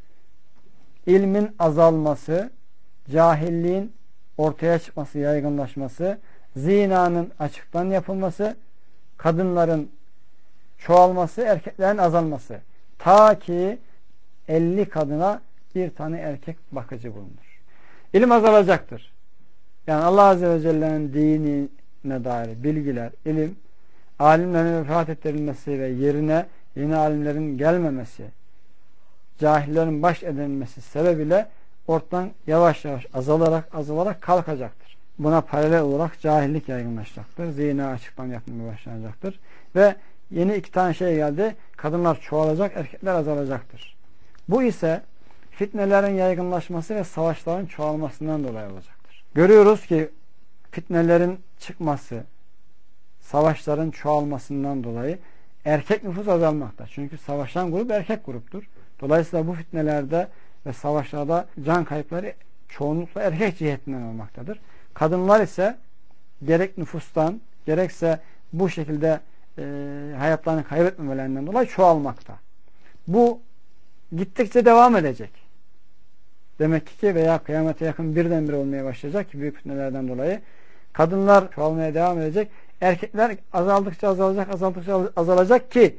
İlmin azalması, cahilliğin ortaya çıkması, yaygınlaşması, zinanın açıktan yapılması, kadınların çoğalması, erkeklerin azalması. Ta ki elli kadına bir tane erkek bakıcı bulunur. İlim azalacaktır. Yani Allah Azze ve Celle'nin dinine dair bilgiler, ilim, alimlerin vefat ettirilmesi ve yerine yeni alimlerin gelmemesi, cahillerin baş edilmesi sebebiyle ortadan yavaş yavaş azalarak azalarak kalkacaktır. Buna paralel olarak cahillik yaygınlaşacaktır. Zina açıktan yapılmaya başlanacaktır. Ve yeni iki tane şey geldi. Kadınlar çoğalacak, erkekler azalacaktır. Bu ise fitnelerin yaygınlaşması ve savaşların çoğalmasından dolayı olacaktır. Görüyoruz ki fitnelerin çıkması, savaşların çoğalmasından dolayı erkek nüfus azalmakta. Çünkü savaşan grup erkek gruptur. Dolayısıyla bu fitnelerde ve savaşlarda can kayıpları çoğunlukla erkek cihetinden olmaktadır. Kadınlar ise gerek nüfustan gerekse bu şekilde e, hayatlarını kaybetmemelerinden dolayı çoğalmakta. Bu gittikçe devam edecek. Demek ki veya kıyamete yakın birdenbire olmaya başlayacak ki büyük fitnelerden dolayı kadınlar çoğalmaya devam edecek. Erkekler azaldıkça azalacak, azaldıkça azalacak ki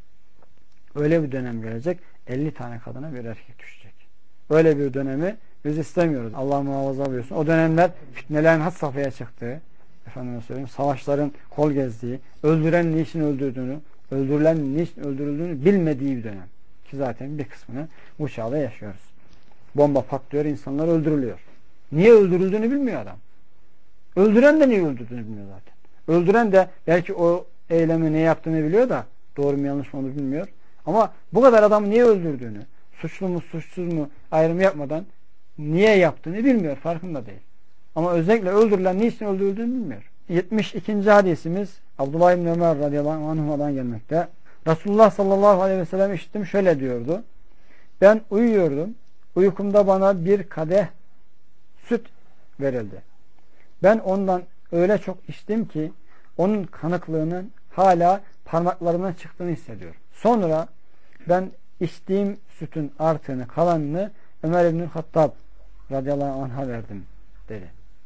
öyle bir dönem gelecek. elli tane kadına bir erkek düşecek. Öyle bir dönemi biz istemiyoruz. Allah muhafaza buyursun. O dönemler fitnelerin had safhaya çıktığı, efendime söyleyeyim, savaşların kol gezdiği, öldüren niçin öldürdüğünü, öldürülen niçin öldürüldüğünü bilmediği bir dönem. Ki zaten bir kısmını bu çağda yaşıyoruz. Bomba patlıyor, insanlar öldürülüyor. Niye öldürüldüğünü bilmiyor adam. Öldüren de niye öldürdüğünü bilmiyor zaten. Öldüren de belki o eylemi ne yaptığını biliyor da doğru mu yanlış mı onu bilmiyor. Ama bu kadar adamı niye öldürdüğünü, suçlu mu suçsuz mu ayrım yapmadan niye yaptığını bilmiyor, farkında değil. Ama özellikle öldürülen niçin öldürüldüğünü bilmiyor. yetmiş ikinci hadisimiz Abdullah İbni Ömer radıyallahu anh'dan gelmekte. Resulullah sallallahu aleyhi ve sellem işittim, şöyle diyordu. Ben uyuyordum. Uykumda bana bir kadeh süt verildi. Ben ondan öyle çok içtim ki onun kanıklığının hala parmaklarımdan çıktığını hissediyorum. Sonra ben içtiğim sütün artını, kalanını Ömer İbni Hattab radıyallahu anh'a verdim dedi.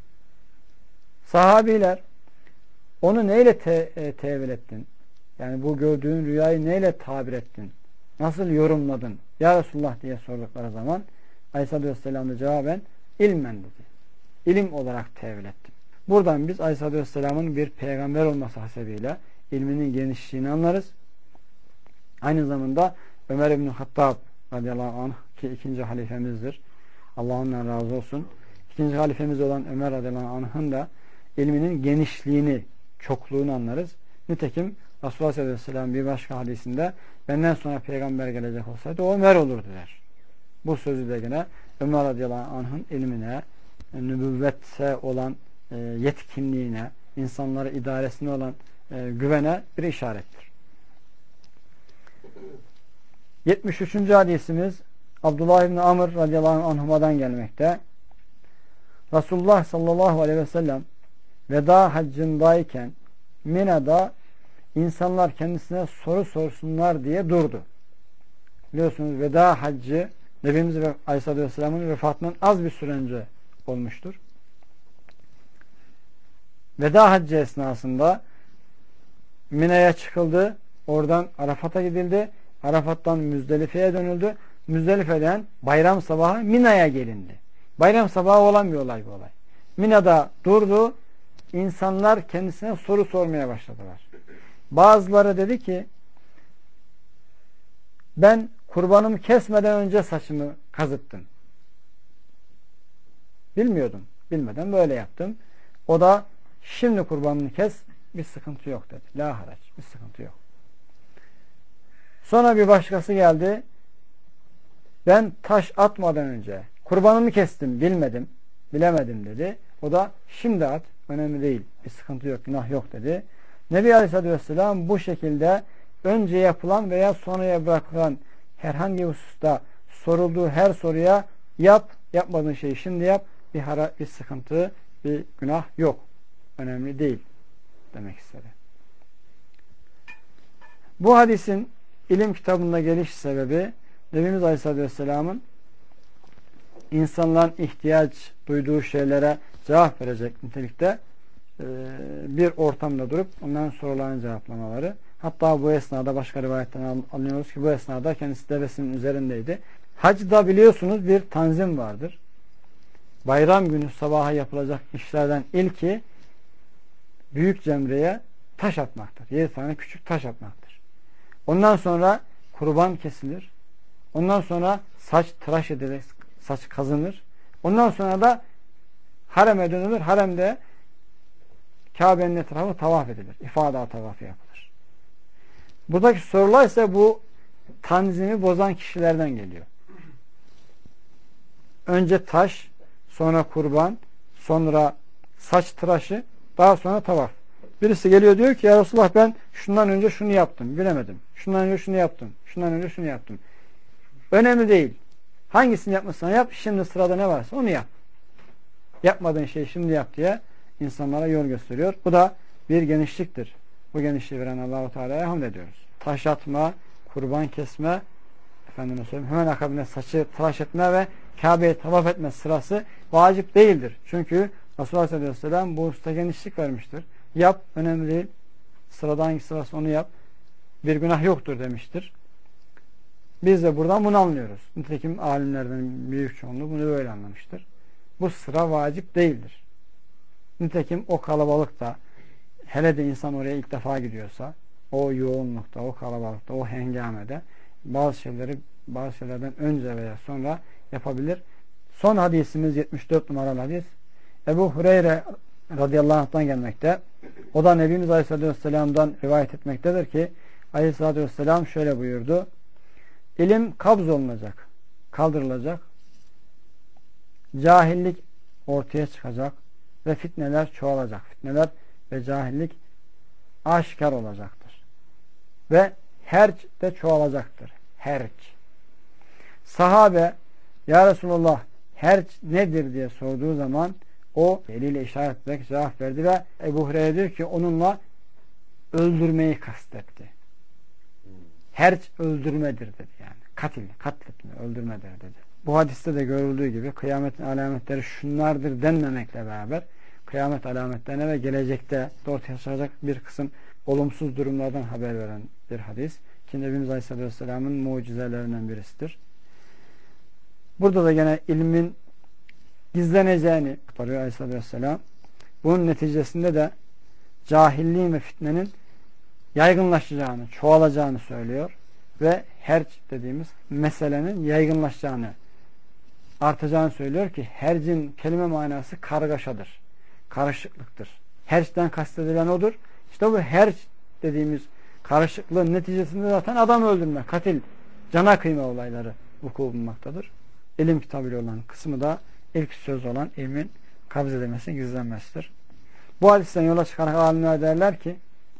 Sahabiler onu neyle te e, tevil ettin? Yani bu gördüğün rüyayı neyle tabir ettin? Nasıl yorumladın? Ya Resulullah diye sordukları zaman Aleyhisselatü Vesselam da cevaben ilmen dedi. ilim olarak tevil ettim. Buradan biz Aleyhisselatü Vesselam'ın bir peygamber olması hasebiyle ilminin genişliğini anlarız. Aynı zamanda Ömer İbn-i Hattab radıyallahu anh ki ikinci halifemizdir. Allah ondan razı olsun. İkinci halifemiz olan Ömer radıyallahu anh'ın da ilminin genişliğini, çokluğunu anlarız. Nitekim Resulullah sallallahu aleyhi ve sellem bir başka hadisinde benden sonra peygamber gelecek olsaydı o Ömer olurdu der. Bu sözü de gene Ömer radıyallahu anh'ın ilmine, nübüvvete olan e, yetkinliğine, insanları idaresine olan e, güvene bir işarettir. yetmiş üçüncü hadisimiz Abdullah İbni Amr radıyallahu anhuma'dan gelmekte. Resulullah sallallahu aleyhi ve sellem veda haccındayken Mina'da insanlar kendisine soru sorsunlar diye durdu. Biliyorsunuz veda haccı Nebimiz ve Aleyhisselatü Vesselam'ın vefatından az bir süre önce olmuştur. Veda haccı esnasında Mina'ya çıkıldı. Oradan Arafat'a gidildi. Arafat'tan Müzdelife'ye dönüldü. Müzdelife'den bayram sabahı Mina'ya gelindi. Bayram sabahı olan bir olay bu olay. Mina'da durdu. İnsanlar kendisine soru sormaya başladılar. Bazıları dedi ki ben kurbanımı kesmeden önce saçımı kazıttım. Bilmiyordum. Bilmeden böyle yaptım. O da şimdi kurbanını kes, bir sıkıntı yok dedi. La haraç, bir sıkıntı yok. Sonra bir başkası geldi. Ben taş atmadan önce kurbanımı kestim, bilmedim, bilemedim dedi. O da şimdi at, önemli değil, bir sıkıntı yok, günah yok dedi. Nebi Aleyhisselatü Vesselam bu şekilde önce yapılan veya sonraya bırakılan herhangi bir hususta sorulduğu her soruya yap, yapmadığın şeyi şimdi yap, bir, hara, bir sıkıntı, bir günah yok, önemli değil demek istedi. Bu hadisin ilim kitabında geliş sebebi Nebimiz Aleyhisselatü Vesselam'ın insanların ihtiyaç duyduğu şeylere cevap verecek nitelikte bir ortamda durup onların sorularını cevaplamaları. Hatta bu esnada başka rivayetten anlıyoruz ki bu esnada kendisi devesinin üzerindeydi. Hacda biliyorsunuz bir tanzim vardır. Bayram günü sabaha yapılacak işlerden ilki büyük cemreye taş atmaktır. Yedi tane küçük taş atmaktır. Ondan sonra kurban kesilir. Ondan sonra saç tıraş edilir, saç kazınır. Ondan sonra da hareme dönülür. Haremde Kabe'nin etrafı tavaf edilir. İfada tavafı yapılır. Buradaki sorular ise bu tanzimi bozan kişilerden geliyor. Önce taş, sonra kurban, sonra saç tıraşı, daha sonra tavaf. Birisi geliyor diyor ki ya Resulullah ben şundan önce şunu yaptım, bilemedim. Şundan önce şunu yaptım, şundan önce şunu yaptım. Önemli değil. Hangisini yapmışsan yap, şimdi sırada ne varsa onu yap. Yapmadığın şeyi şimdi yap diye insanlara yol gösteriyor. Bu da bir genişliktir. Bu genişliği veren Allah-u Teala'ya hamd ediyoruz. Taş atma, kurban kesme, efendime söyleyeyim, hemen akabinde saçı tıraş etme ve Kabe'yi tavaf etme sırası vacip değildir. Çünkü Resulullah sallallahu aleyhi ve sellem bu hususta genişlik vermiştir. Yap, önemli değil. Sırada hangisi varsa onu yap. Bir günah yoktur demiştir. Biz de buradan bunu anlıyoruz. Nitekim alimlerden büyük çoğunluğu bunu böyle anlamıştır. Bu sıra vacip değildir. Nitekim o kalabalıkta, hele de insan oraya ilk defa gidiyorsa, o yoğunlukta, o kalabalıkta, o hengamede bazı şeyleri bazı şeylerden önce veya sonra yapabilir. Son hadisimiz yetmiş dört numaralı hadis. Ebu Hureyre radıyallahu anh'tan gelmekte. O da Nebimiz Aleyhisselatü Vesselam'dan rivayet etmektedir ki Aleyhisselatü Vesselam şöyle buyurdu. İlim kabz olunacak, kaldırılacak, cahillik ortaya çıkacak ve fitneler çoğalacak. Fitneler ve cahillik aşikar olacaktır. Ve herc de çoğalacaktır. Herc. Sahabe ya Resulullah herc nedir diye sorduğu zaman o eliyle işaret ederek cevap verdi ve Ebu Hureyre diyor ki onunla öldürmeyi kastetti. Herc öldürmedir dedi yani. Katil, katletme, öldürmedir dedi. Bu hadiste de görüldüğü gibi kıyametin alametleri şunlardır denmemekle beraber kıyamet alametlerine ve gelecekte ortaya çıkacak bir kısım olumsuz durumlardan haber veren bir hadis. Ki Nebimiz Aleyhisselatü Vesselam'ın mucizelerinden birisidir. Burada da gene ilmin gizleneceğini aktarıyor Aleyhisselatü Vesselam. Bunun neticesinde de cahilliğin ve fitnenin yaygınlaşacağını, çoğalacağını söylüyor ve herc dediğimiz meselenin yaygınlaşacağını, artacağını söylüyor ki hercin kelime manası kargaşadır, karışıklıktır. Hercden kastedilen odur. İşte bu herc dediğimiz karışıklığın neticesinde zaten adam öldürme, katil, cana kıyma olayları vuku bulmaktadır. İlim kitabıyla olan kısmı da ilk söz olan ilmin kabz edilmesi, gizlenmesidir. Bu hadisten yola çıkarak alimler derler ki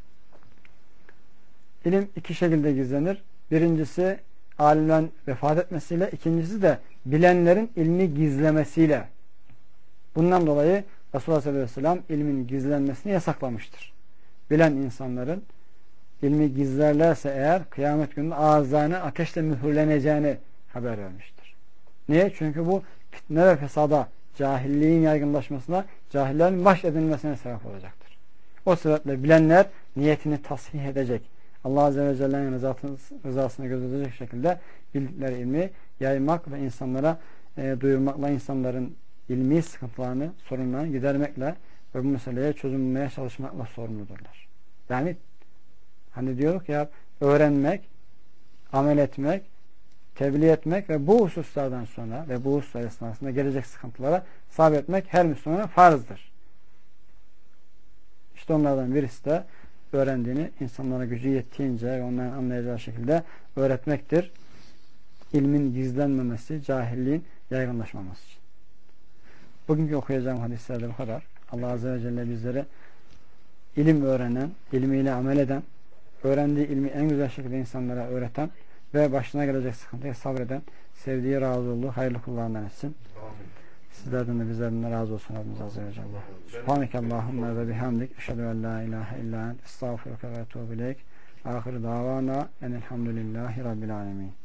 ilim iki şekilde gizlenir. Birincisi alimlerin vefat etmesiyle, ikincisi de bilenlerin ilmi gizlemesiyle. Bundan dolayı Resulullah sallallahu aleyhi ve sellem ilmin gizlenmesini yasaklamıştır. Bilen insanların ilmi gizlerlerse eğer kıyamet günü ağızlarını ateşle mühürleneceğini haber vermiştir. Niye? Çünkü bu fitne ve fesada, cahilliğin yaygınlaşmasına, cahillerin baş edilmesine sebep olacaktır. O sebeple bilenler niyetini tasih edecek, Allah Azze ve Celle'nin rızasını gözetecek şekilde bildikleri ilmi yaymak ve insanlara e, duyurmakla, insanların ilmi sıkıntılarını, sorunlarını gidermekle ve bu meseleye çözüm bulmaya çalışmakla sorumludurlar. Yani hani diyorduk ya, öğrenmek, amel etmek, tebliğ etmek ve bu hususlardan sonra ve bu hususlar esnasında gelecek sıkıntılara sabretmek her Müslümana farzdır. İşte onlardan birisi de öğrendiğini insanlara gücü yettiğince ve onların anlayacağı şekilde öğretmektir. İlmin gizlenmemesi, cahilliğin yaygınlaşmaması için. Bugünkü okuyacağım hadislerde bu kadar. Allah Azze ve Celle bizlere ilim öğrenen, ilmiyle amel eden, öğrendiği ilmi en güzel şekilde insanlara öğreten ve başına gelecek sıkıntıya sabreden, sevdiği, razı olduğu hayırlı kullarından etsin. Sizlerden de bizlerden de razı olsun Rabbimiz Azze ve Celle. Subhaneke Allahümme ve bihamdik. Eşhedü en la ilahe illa ent. Estağfurüke ve etûbü ileyk. Ahir davana enelhamdülillahi Rabbil alemin.